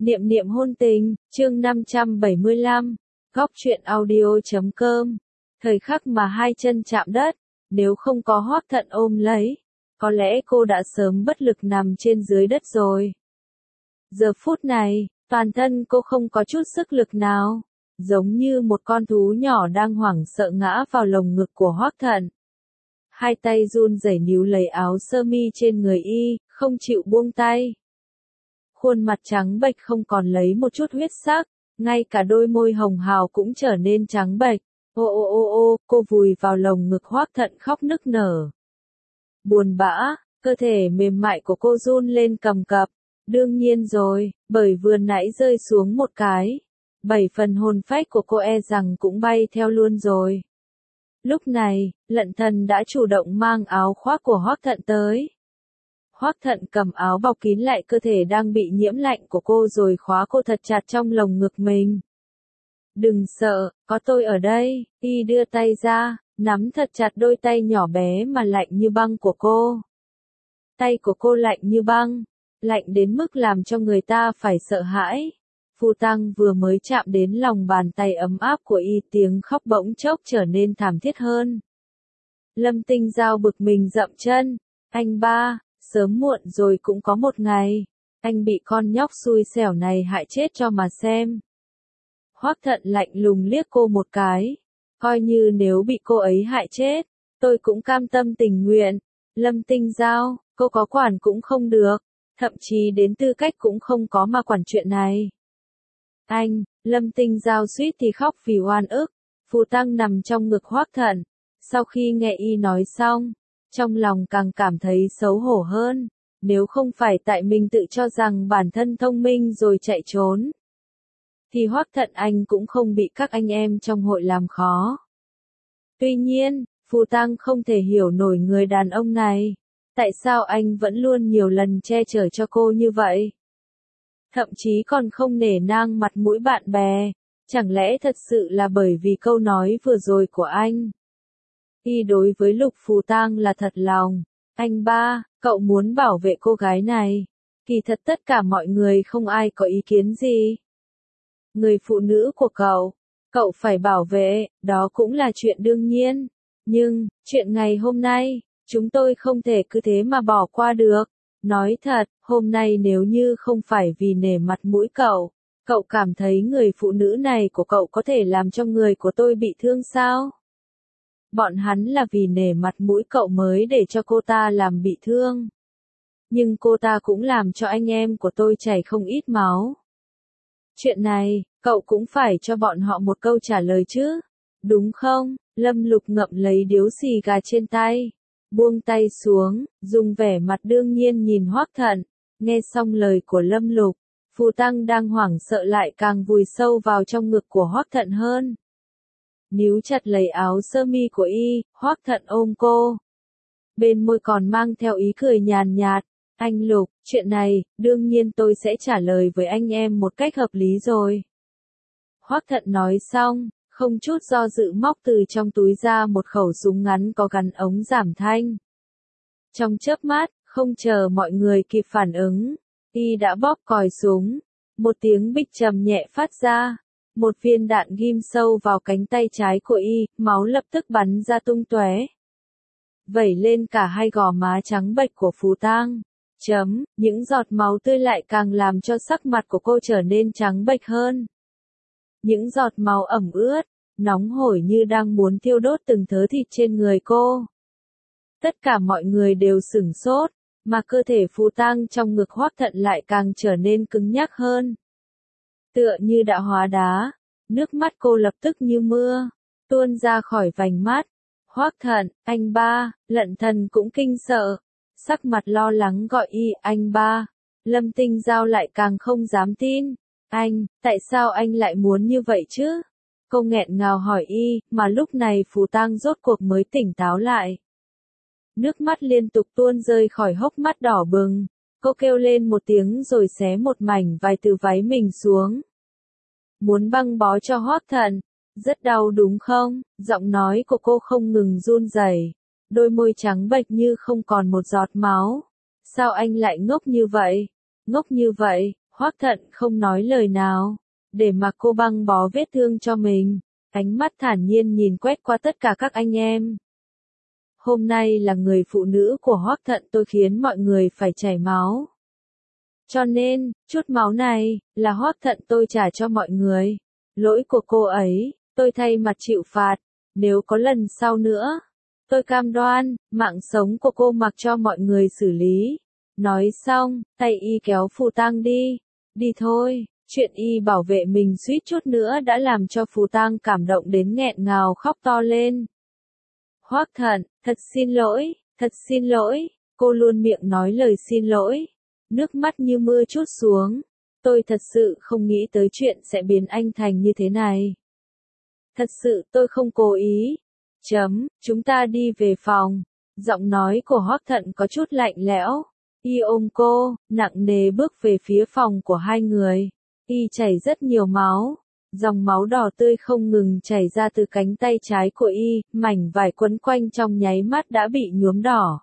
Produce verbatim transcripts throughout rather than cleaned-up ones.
Niệm niệm hôn tình, chương năm trăm bảy mươi lăm, góc truyện audio.com. Thời khắc mà hai chân chạm đất, nếu không có Hoắc Thận ôm lấy, có lẽ cô đã sớm bất lực nằm trên dưới đất rồi. Giờ phút này, toàn thân cô không có chút sức lực nào, giống như một con thú nhỏ đang hoảng sợ ngã vào lồng ngực của Hoắc Thận. Hai tay run rẩy níu lấy áo sơ mi trên người y, không chịu buông tay. Khuôn mặt trắng bệch không còn lấy một chút huyết sắc, ngay cả đôi môi hồng hào cũng trở nên trắng bệch. Ô ô ô ô, cô vùi vào lồng ngực Hoắc Thận khóc nức nở. Buồn bã, cơ thể mềm mại của cô run lên cầm cập. Đương nhiên rồi, bởi vừa nãy rơi xuống một cái, bảy phần hồn phách của cô e rằng cũng bay theo luôn rồi. Lúc này, Lận Thần đã chủ động mang áo khoác của Hoắc Thận tới. Hoắc Thận cầm áo bọc kín lại cơ thể đang bị nhiễm lạnh của cô rồi khóa cô thật chặt trong lồng ngực mình. Đừng sợ, có tôi ở đây, y đưa tay ra, nắm thật chặt đôi tay nhỏ bé mà lạnh như băng của cô. Tay của cô lạnh như băng, lạnh đến mức làm cho người ta phải sợ hãi. Phu Tăng vừa mới chạm đến lòng bàn tay ấm áp của y, tiếng khóc bỗng chốc trở nên thảm thiết hơn. Lâm Tinh Giao bực mình dậm chân, anh ba, sớm muộn rồi cũng có một ngày, anh bị con nhóc xui xẻo này hại chết cho mà xem. Hoắc Thận lạnh lùng liếc cô một cái, coi như nếu bị cô ấy hại chết, tôi cũng cam tâm tình nguyện. Lâm Tinh Giao, cô có quản cũng không được, thậm chí đến tư cách cũng không có mà quản chuyện này. Anh, Lâm Tinh Giao suýt thì khóc vì oan ức. Phù Tăng nằm trong ngực Hoắc Thận, sau khi nghe y nói xong, trong lòng càng cảm thấy xấu hổ hơn, nếu không phải tại mình tự cho rằng bản thân thông minh rồi chạy trốn, thì Hoắc Thận anh cũng không bị các anh em trong hội làm khó. Tuy nhiên, Phù Tăng không thể hiểu nổi người đàn ông này, tại sao anh vẫn luôn nhiều lần che chở cho cô như vậy. Thậm chí còn không nể nang mặt mũi bạn bè, chẳng lẽ thật sự là bởi vì câu nói vừa rồi của anh. Y đối với Lục Phù Tang là thật lòng, anh ba, cậu muốn bảo vệ cô gái này, kỳ thật tất cả mọi người không ai có ý kiến gì. Người phụ nữ của cậu, cậu phải bảo vệ, đó cũng là chuyện đương nhiên, nhưng, chuyện ngày hôm nay, chúng tôi không thể cứ thế mà bỏ qua được. Nói thật, hôm nay nếu như không phải vì nể mặt mũi cậu, cậu cảm thấy người phụ nữ này của cậu có thể làm cho người của tôi bị thương sao? Bọn hắn là vì nể mặt mũi cậu mới để cho cô ta làm bị thương. Nhưng cô ta cũng làm cho anh em của tôi chảy không ít máu. Chuyện này, cậu cũng phải cho bọn họ một câu trả lời chứ, đúng không? Lâm Lục ngậm lấy điếu xì gà trên tay, buông tay xuống, dùng vẻ mặt đương nhiên nhìn Hoắc Thận. Nghe xong lời của Lâm Lục, Phù Tăng đang hoảng sợ lại càng vùi sâu vào trong ngực của Hoắc Thận hơn. Níu chặt lấy áo sơ mi của y, Hoắc Thận ôm cô. Bên môi còn mang theo ý cười nhàn nhạt, anh Lục, chuyện này, đương nhiên tôi sẽ trả lời với anh em một cách hợp lý rồi. Hoắc Thận nói xong, không chút do dự móc từ trong túi ra một khẩu súng ngắn có gắn ống giảm thanh. Trong chớp mắt, không chờ mọi người kịp phản ứng, y đã bóp còi súng, một tiếng bịch trầm nhẹ phát ra, một viên đạn ghim sâu vào cánh tay trái của y, máu lập tức bắn ra tung tóe, vẩy lên cả hai gò má trắng bệch của Phù Tang. Chấm, những giọt máu tươi lại càng làm cho sắc mặt của cô trở nên trắng bệch hơn. Những giọt máu ẩm ướt, nóng hổi như đang muốn thiêu đốt từng thớ thịt trên người cô. Tất cả mọi người đều sửng sốt, mà cơ thể Phù Tang trong ngực Hoắc Thận lại càng trở nên cứng nhắc hơn. Tựa như đã hóa đá, nước mắt cô lập tức như mưa, tuôn ra khỏi vành mắt. Hoắc Thận, anh ba, Lận Thần cũng kinh sợ, sắc mặt lo lắng gọi y, anh ba. Lâm Tinh Giao lại càng không dám tin. Anh, tại sao anh lại muốn như vậy chứ? Cô nghẹn ngào hỏi y, mà lúc này Phù Tang rốt cuộc mới tỉnh táo lại. Nước mắt liên tục tuôn rơi khỏi hốc mắt đỏ bừng, cô kêu lên một tiếng rồi xé một mảnh vải từ váy mình xuống. Muốn băng bó cho Hoắc Thận, rất đau đúng không? Giọng nói của cô không ngừng run rẩy, đôi môi trắng bệch như không còn một giọt máu. Sao anh lại ngốc như vậy? Ngốc như vậy, Hoắc Thận không nói lời nào, để mặc cô băng bó vết thương cho mình, ánh mắt thản nhiên nhìn quét qua tất cả các anh em. Hôm nay là người phụ nữ của Hoắc Thận tôi khiến mọi người phải chảy máu. Cho nên, chút máu này, là Hoắc Thận tôi trả cho mọi người. Lỗi của cô ấy, tôi thay mặt chịu phạt, nếu có lần sau nữa. Tôi cam đoan, mạng sống của cô mặc cho mọi người xử lý. Nói xong, tay y kéo Phù Tang đi. Đi thôi, chuyện y bảo vệ mình suýt chút nữa đã làm cho Phù Tang cảm động đến nghẹn ngào khóc to lên. Hoắc Thận, thật xin lỗi, thật xin lỗi, cô luôn miệng nói lời xin lỗi. Nước mắt như mưa trút xuống. Tôi thật sự không nghĩ tới chuyện sẽ biến anh thành như thế này. Thật sự tôi không cố ý. Chấm, chúng ta đi về phòng. Giọng nói của Hoắc Thận có chút lạnh lẽo. Y ôm cô, nặng nề bước về phía phòng của hai người. Y chảy rất nhiều máu. Dòng máu đỏ tươi không ngừng chảy ra từ cánh tay trái của y, mảnh vải quấn quanh trong nháy mắt đã bị nhuốm đỏ.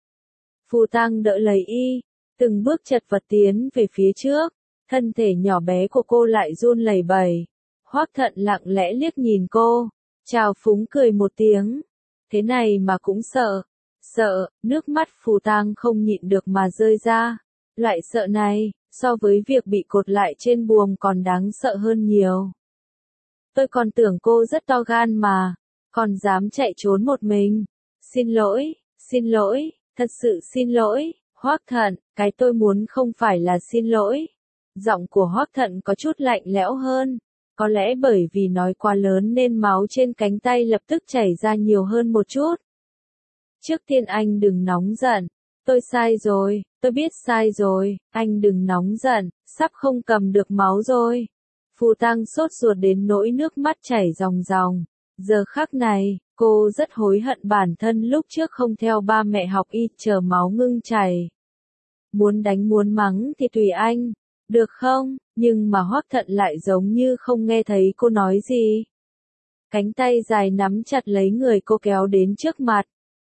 Phù Tang đỡ lấy y, từng bước chật vật tiến về phía trước, thân thể nhỏ bé của cô lại run lẩy bẩy. Hoắc Thận lặng lẽ liếc nhìn cô, chào phúng cười một tiếng. Thế này mà cũng sợ. Sợ, nước mắt Phù Tang không nhịn được mà rơi ra. Loại sợ này, so với việc bị cột lại trên buồng còn đáng sợ hơn nhiều. Tôi còn tưởng cô rất to gan mà, còn dám chạy trốn một mình. Xin lỗi, xin lỗi, thật sự xin lỗi, Hoắc Thận, cái tôi muốn không phải là xin lỗi. Giọng của Hoắc Thận có chút lạnh lẽo hơn, có lẽ bởi vì nói quá lớn nên máu trên cánh tay lập tức chảy ra nhiều hơn một chút. Trước tiên anh đừng nóng giận, tôi sai rồi, tôi biết sai rồi, anh đừng nóng giận, sắp không cầm được máu rồi. Phù Tang sốt ruột đến nỗi nước mắt chảy ròng ròng. Giờ khắc này, cô rất hối hận bản thân lúc trước không theo ba mẹ học y chờ máu ngưng chảy. Muốn đánh muốn mắng thì tùy anh, được không? Nhưng mà Hoắc Thận lại giống như không nghe thấy cô nói gì. Cánh tay dài nắm chặt lấy người cô kéo đến trước mặt.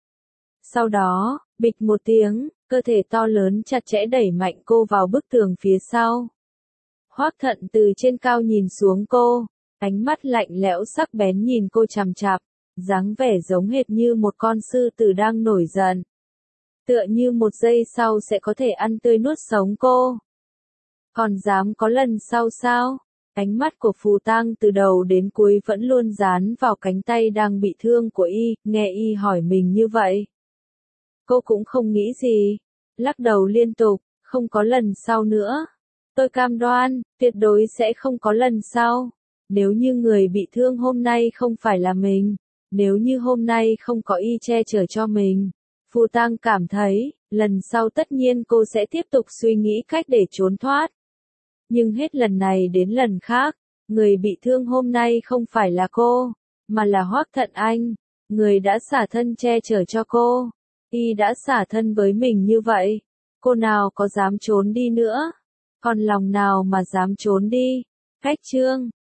Sau đó, bịch một tiếng, cơ thể to lớn chặt chẽ đẩy mạnh cô vào bức tường phía sau. Hoắc Thận từ trên cao nhìn xuống cô, ánh mắt lạnh lẽo sắc bén nhìn cô chằm chằm, dáng vẻ giống hệt như một con sư tử đang nổi giận. Tựa như một giây sau sẽ có thể ăn tươi nuốt sống cô. Còn dám có lần sau sao? Ánh mắt của Phù Tang từ đầu đến cuối vẫn luôn dán vào cánh tay đang bị thương của y, nghe y hỏi mình như vậy. Cô cũng không nghĩ gì, lắc đầu liên tục, không có lần sau nữa. Tôi cam đoan, tuyệt đối sẽ không có lần sau. Nếu như người bị thương hôm nay không phải là mình, nếu như hôm nay không có y che chở cho mình, Phù Tang cảm thấy, lần sau tất nhiên cô sẽ tiếp tục suy nghĩ cách để trốn thoát. Nhưng hết lần này đến lần khác, người bị thương hôm nay không phải là cô, mà là Hoắc Thận Anh, người đã xả thân che chở cho cô. Y đã xả thân với mình như vậy, cô nào có dám trốn đi nữa? Còn lòng nào mà dám trốn đi? Cách chương